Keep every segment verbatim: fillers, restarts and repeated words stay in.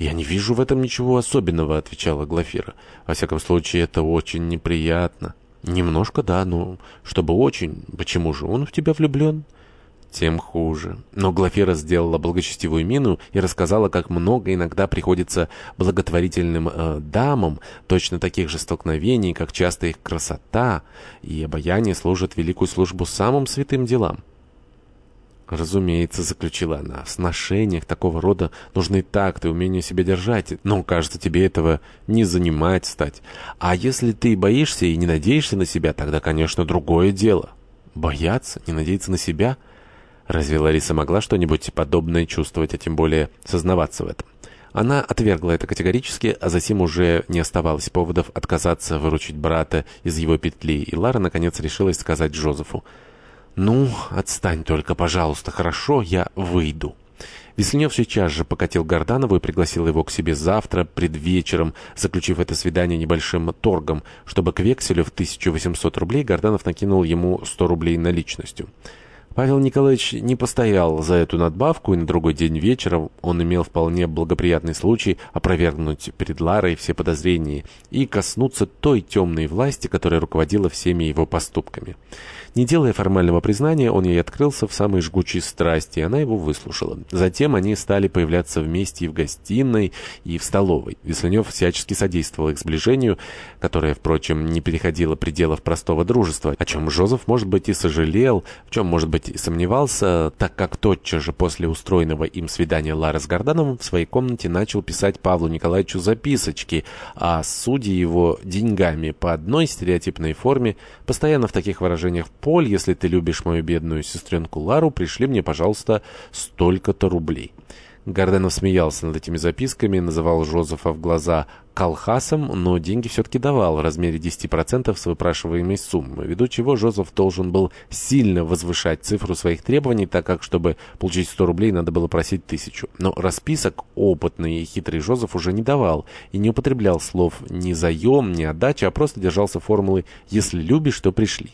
«Я не вижу в этом ничего особенного», — отвечала Глафира. «Во всяком случае, это очень неприятно». «Немножко, да, но чтобы очень. Почему же? Он в тебя влюблен?» «Тем хуже». Но Глафира сделала благочестивую мину и рассказала, как много иногда приходится благотворительным э, дамам точно таких же столкновений, как часто их красота и обаяние служат великую службу самым святым делам. «Разумеется», — заключила она, — «в сношениях такого рода нужны такт и умение себя держать, но, кажется, тебе этого не занимать стать. А если ты боишься и не надеешься на себя, тогда, конечно, другое дело». «Бояться? Не надеяться на себя?» Разве Лариса могла что-нибудь подобное чувствовать, а тем более сознаваться в этом? Она отвергла это категорически, а затем уже не оставалось поводов отказаться выручить брата из его петли, и Лара, наконец, решилась сказать Джозефу: «Ну, отстань только, пожалуйста, хорошо, я выйду». Веслинев сейчас же покатил Горданову и пригласил его к себе завтра, пред вечером, заключив это свидание небольшим торгом, чтобы к векселю в тысячу восемьсот рублей Горданов накинул ему сто рублей наличностью. Павел Николаевич не постоял за эту надбавку, и на другой день вечером он имел вполне благоприятный случай опровергнуть перед Ларой все подозрения и коснуться той темной власти, которая руководила всеми его поступками. Не делая формального признания, он ей открылся в самой жгучей страсти, и она его выслушала. Затем они стали появляться вместе и в гостиной, и в столовой. Веслинев всячески содействовал их сближению, которое, впрочем, не переходило пределов простого дружества, о чем Жозеф, может быть, и сожалел, в чем, может быть, и сомневался, так как тотчас же после устроенного им свидания Лары с Гордановым в своей комнате начал писать Павлу Николаевичу записочки о суде его деньгами по одной стереотипной форме, постоянно в таких выражениях: «Поль, если ты любишь мою бедную сестренку Лару, пришли мне, пожалуйста, столько-то рублей». Горданов смеялся над этими записками, называл Жозефа в глаза колхасом, но деньги все-таки давал в размере десяти процентов с выпрашиваемой суммы, ввиду чего Жозеф должен был сильно возвышать цифру своих требований, так как, чтобы получить сто рублей, надо было просить тысячу. Но расписок опытный и хитрый Жозеф уже не давал и не употреблял слов ни заем, ни отдача, а просто держался формулы «если любишь, то пришли».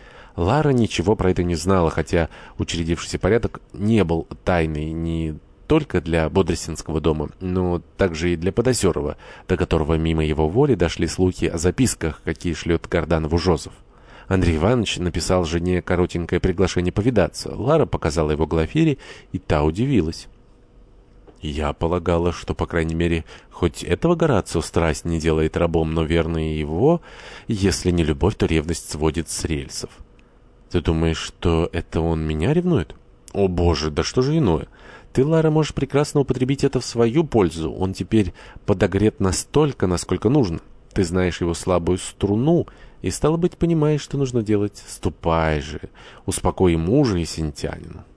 Лара ничего про это не знала, хотя учредившийся порядок не был тайной ни только для Бодрестинского дома, но также и для Подозерова, до которого мимо его воли дошли слухи о записках, какие шлет Горданову Жозеф. Андрей Иванович написал жене коротенькое приглашение повидаться. Лара показала его Глафире, и та удивилась. «Я полагала, что, по крайней мере, хоть этого Горацио страсть не делает рабом, но верно и его, если не любовь, то ревность сводит с рельсов». «Ты думаешь, что это он меня ревнует?» «О, Боже, да что же иное? Ты, Лара, можешь прекрасно употребить это в свою пользу. Он теперь подогрет настолько, насколько нужно. Ты знаешь его слабую струну и, стало быть, понимаешь, что нужно делать. Ступай же, успокой мужа и синтянина».